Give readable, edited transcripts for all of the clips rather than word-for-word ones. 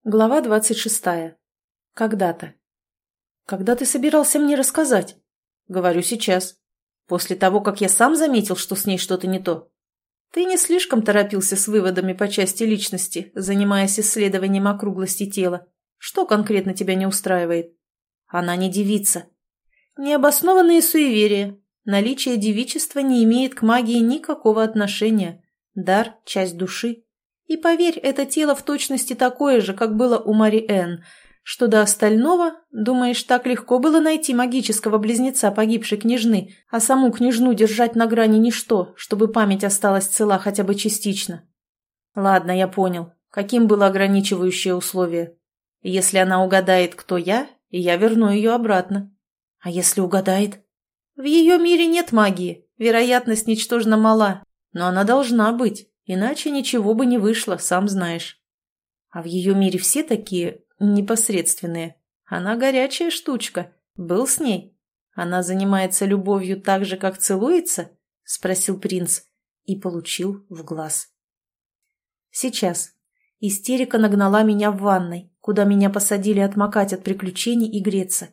Глава 26. Когда-то. «Когда ты собирался мне рассказать?» «Говорю сейчас. После того, как я сам заметил, что с ней что-то не то. Ты не слишком торопился с выводами по части личности, занимаясь исследованием округлости тела. Что конкретно тебя не устраивает?» «Она не девица». «Необоснованные суеверия. Наличие девичества не имеет к магии никакого отношения. Дар – часть души. И поверь, это тело в точности такое же, как было у Мари Энн. Что до остального, думаешь, так легко было найти магического близнеца погибшей княжны, а саму княжну держать на грани ничто, чтобы память осталась цела хотя бы частично? Ладно, я понял. Каким было ограничивающее условие? Если она угадает, кто я верну ее обратно. А если угадает? В ее мире нет магии, вероятность ничтожно мала, но она должна быть. Иначе ничего бы не вышло, сам знаешь. А в ее мире все такие непосредственные. Она горячая штучка. Был с ней? Она занимается любовью так же, как целуется? Спросил принц и получил в глаз. Сейчас. Истерика нагнала меня в ванной, куда меня посадили отмокать от приключений и греться.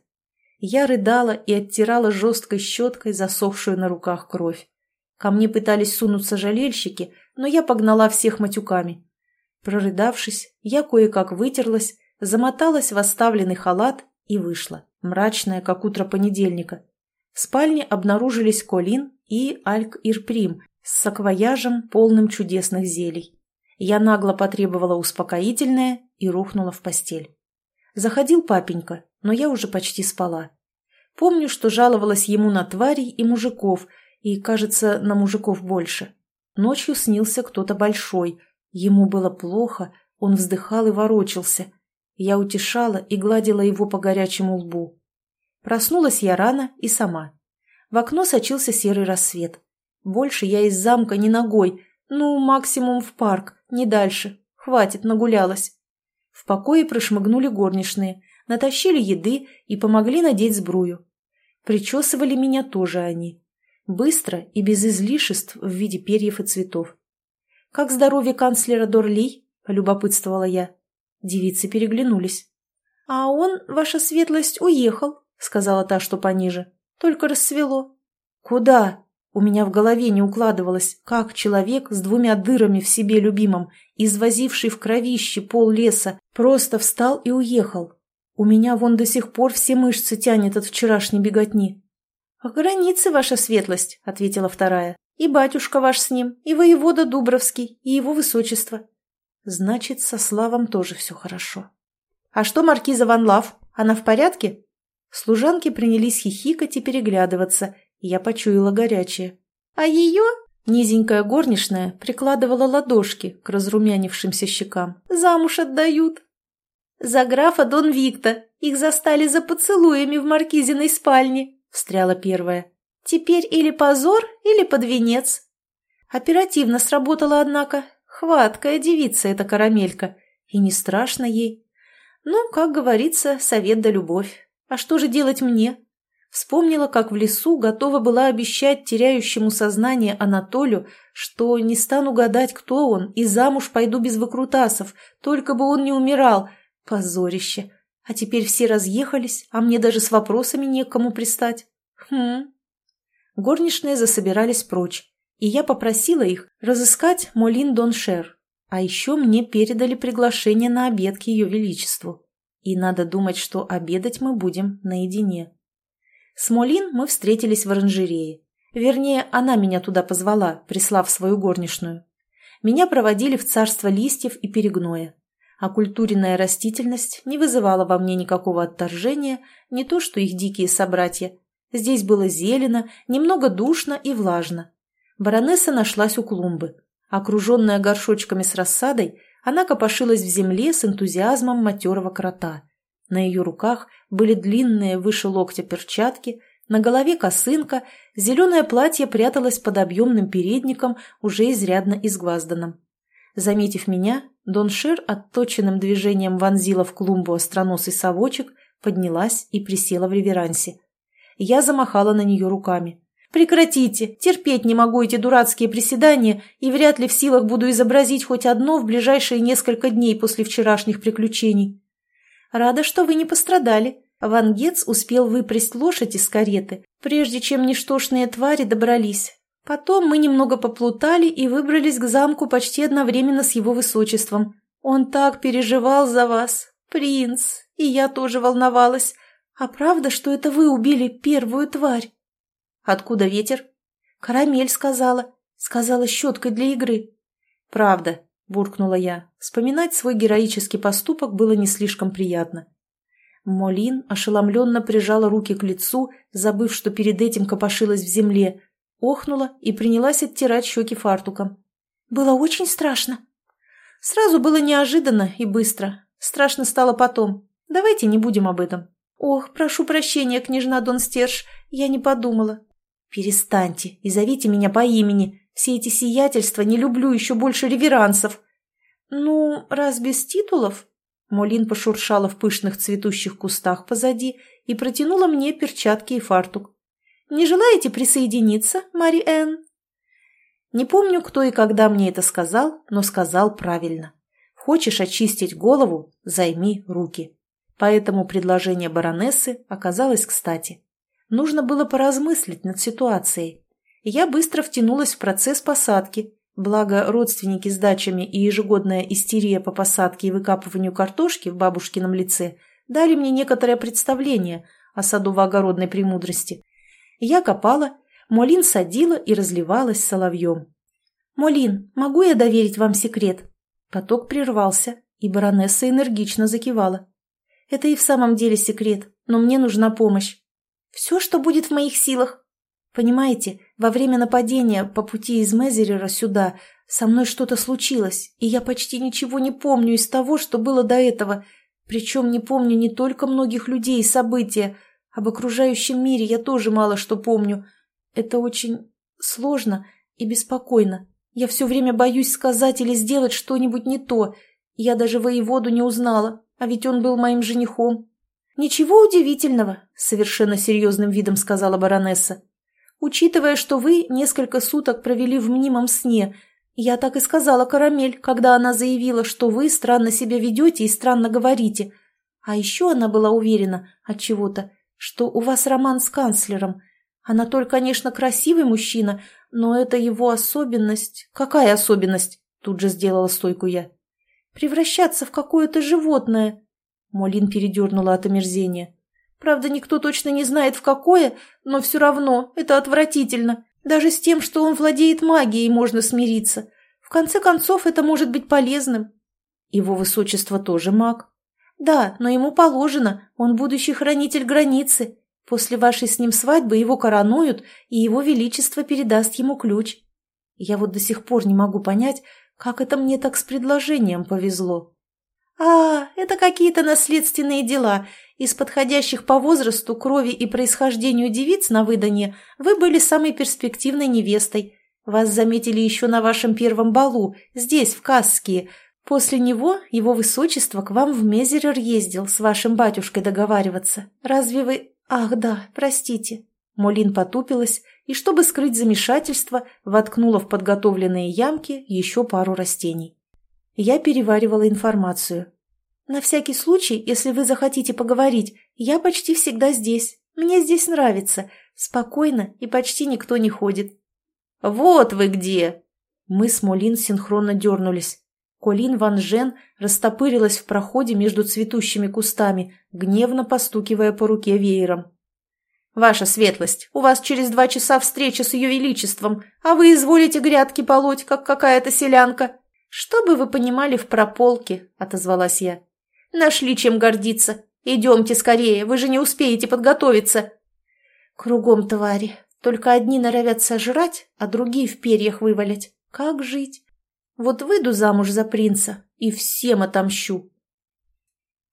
Я рыдала и оттирала жесткой щеткой засохшую на руках кровь. Ко мне пытались сунуться жалельщики, но я погнала всех матюками. Прорыдавшись, я кое-как вытерлась, замоталась в оставленный халат и вышла, мрачная, как утро понедельника. В спальне обнаружились Колин и Альк-Ирприм с саквояжем, полным чудесных зелий. Я нагло потребовала успокоительное и рухнула в постель. Заходил папенька, но я уже почти спала. Помню, что жаловалась ему на тварей и мужиков, и, кажется, на мужиков больше. Ночью снился кто-то большой. Ему было плохо, он вздыхал и ворочался. Я утешала и гладила его по горячему лбу. Проснулась я рано и сама. В окно сочился серый рассвет. Больше я из замка не ногой, максимум в парк, не дальше. Хватит, нагулялась. В покое прошмыгнули горничные, натащили еды и помогли надеть сбрую. Причесывали меня тоже они. Быстро и без излишеств в виде перьев и цветов. «Как здоровье канцлера Дорли?» – полюбопытствовала я. Девицы переглянулись. «А он, ваша светлость, уехал», – сказала та, что пониже. «Только рассвело». «Куда?» У меня в голове не укладывалось, как человек с 2 дырами в себе любимом, извозивший в кровище пол леса, просто встал и уехал. У меня вон до сих пор все мышцы тянет от вчерашней беготни. «К границе, ваша светлость», — ответила вторая. «И батюшка ваш с ним, и воевода Дубровский, и его высочество». «Значит, со Славом тоже все хорошо». «А что маркиза Ван Лав? Она в порядке?» Служанки принялись хихикать и переглядываться, и я почуяла горячее. «А ее?» — низенькая горничная прикладывала ладошки к разрумянившимся щекам. «Замуж отдают». «За графа Дон Викта. Их застали за поцелуями в маркизиной спальне», — встряла первая. «Теперь или позор, или под венец». Оперативно сработала, однако. Хваткая девица эта карамелька. И не страшно ей. Как говорится, совет да любовь. А что же делать мне? Вспомнила, как в лесу готова была обещать теряющему сознание Анатолию, что не стану гадать, кто он, и замуж пойду без выкрутасов, только бы он не умирал. Позорище. А теперь все разъехались, а мне даже с вопросами некому пристать. Горничные засобирались прочь, и я попросила их разыскать Молин Доншер. А еще мне передали приглашение на обед к ее величеству. И надо думать, что обедать мы будем наедине. С Молин мы встретились в оранжерее. Вернее, она меня туда позвала, прислав свою горничную. Меня проводили в царство листьев и перегноя. Окультуренная растительность не вызывала во мне никакого отторжения, не то что их дикие собратья. Здесь было зелено, немного душно и влажно. Баронесса нашлась у клумбы. Окруженная горшочками с рассадой, она копошилась в земле с энтузиазмом матерого крота. На ее руках были длинные выше локтя перчатки, на голове косынка, зеленое платье пряталось под объемным передником, уже изрядно изгвазданным. Заметив меня, Доншер отточенным движением вонзила в клумбу остроносый совочек, поднялась и присела в реверансе. Я замахала на нее руками. Прекратите, терпеть не могу эти дурацкие приседания и вряд ли в силах буду изобразить хоть одно в ближайшие несколько дней после вчерашних приключений. Рада, что вы не пострадали. Ван Гец успел выпрясть лошадь из кареты, прежде чем ничтожные твари добрались. Потом мы немного поплутали и выбрались к замку почти одновременно с его высочеством. Он так переживал за вас, принц, и я тоже волновалась. А правда, что это вы убили первую тварь? Откуда ветер? Карамель сказала. Сказала щеткой для игры. Правда, буркнула я. Вспоминать свой героический поступок было не слишком приятно. Молин ошеломленно прижала руки к лицу, забыв, что перед этим копошилась в земле, охнула и принялась оттирать щеки фартуком. Было очень страшно. Сразу было неожиданно и быстро. Страшно стало потом. Давайте не будем об этом. Ох, прошу прощения, княжна Донстерж, я не подумала. Перестаньте и зовите меня по имени. Все эти сиятельства не люблю, еще больше реверансов. Ну, раз без титулов... Молин пошуршала в пышных цветущих кустах позади и протянула мне перчатки и фартук. «Не желаете присоединиться, Мари Энн?» Не помню, кто и когда мне это сказал, но сказал правильно. Хочешь очистить голову – займи руки. Поэтому предложение баронессы оказалось кстати. Нужно было поразмыслить над ситуацией. Я быстро втянулась в процесс посадки, благо родственники с дачами и ежегодная истерия по посадке и выкапыванию картошки в бабушкином лице дали мне некоторое представление о садово-огородной премудрости. Я копала, Молин садила и разливалась соловьем. «Молин, могу я доверить вам секрет?» Поток прервался, и баронесса энергично закивала. «Это и в самом деле секрет, но мне нужна помощь. Все, что будет в моих силах. Понимаете, во время нападения по пути из Мезерера сюда со мной что-то случилось, и я почти ничего не помню из того, что было до этого. Причем не помню не только многих людей и события. Об окружающем мире я тоже мало что помню. Это очень сложно и беспокойно. Я все время боюсь сказать или сделать что-нибудь не то. Я даже воеводу не узнала, а ведь он был моим женихом». «Ничего удивительного», — совершенно серьезным видом сказала баронесса. «Учитывая, что вы несколько суток провели в мнимом сне, я так и сказала Карамель, когда она заявила, что вы странно себя ведете и странно говорите. А еще она была уверена отчего-то, что у вас роман с канцлером. Анатоль, конечно, красивый мужчина, но это его особенность». «Какая особенность?» — тут же сделала стойку я. «Превращаться в какое-то животное». Молин передернула от омерзения. «Правда, никто точно не знает, в какое, но все равно это отвратительно. Даже с тем, что он владеет магией, можно смириться. В конце концов, это может быть полезным». «Его высочество тоже маг». «Да, но ему положено, он будущий хранитель границы. После вашей с ним свадьбы его коронуют, и его величество передаст ему ключ». Я вот до сих пор не могу понять, как это мне так с предложением повезло. «А, это какие-то наследственные дела. Из подходящих по возрасту, крови и происхождению девиц на выданье вы были самой перспективной невестой. Вас заметили еще на вашем первом балу, здесь, в Касские. После него его высочество к вам в Мезерер ездил с вашим батюшкой договариваться. Разве вы... Ах, да, простите». Молин потупилась и, чтобы скрыть замешательство, воткнула в подготовленные ямки еще пару растений. Я переваривала информацию. «На всякий случай, если вы захотите поговорить, я почти всегда здесь. Мне здесь нравится. Спокойно и почти никто не ходит». «Вот вы где!» Мы с Молин синхронно дернулись. Колин Ван Жен растопырилась в проходе между цветущими кустами, гневно постукивая по руке веером. «Ваша светлость, у вас через 2 часа встреча с ее величеством, а вы изволите грядки полоть, как какая-то селянка». «Чтобы вы понимали в прополке», — отозвалась я. «Нашли чем гордиться. Идемте скорее, вы же не успеете подготовиться». «Кругом твари. Только одни норовят сожрать, а другие в перьях вывалять. Как жить? Вот выйду замуж за принца и всем отомщу».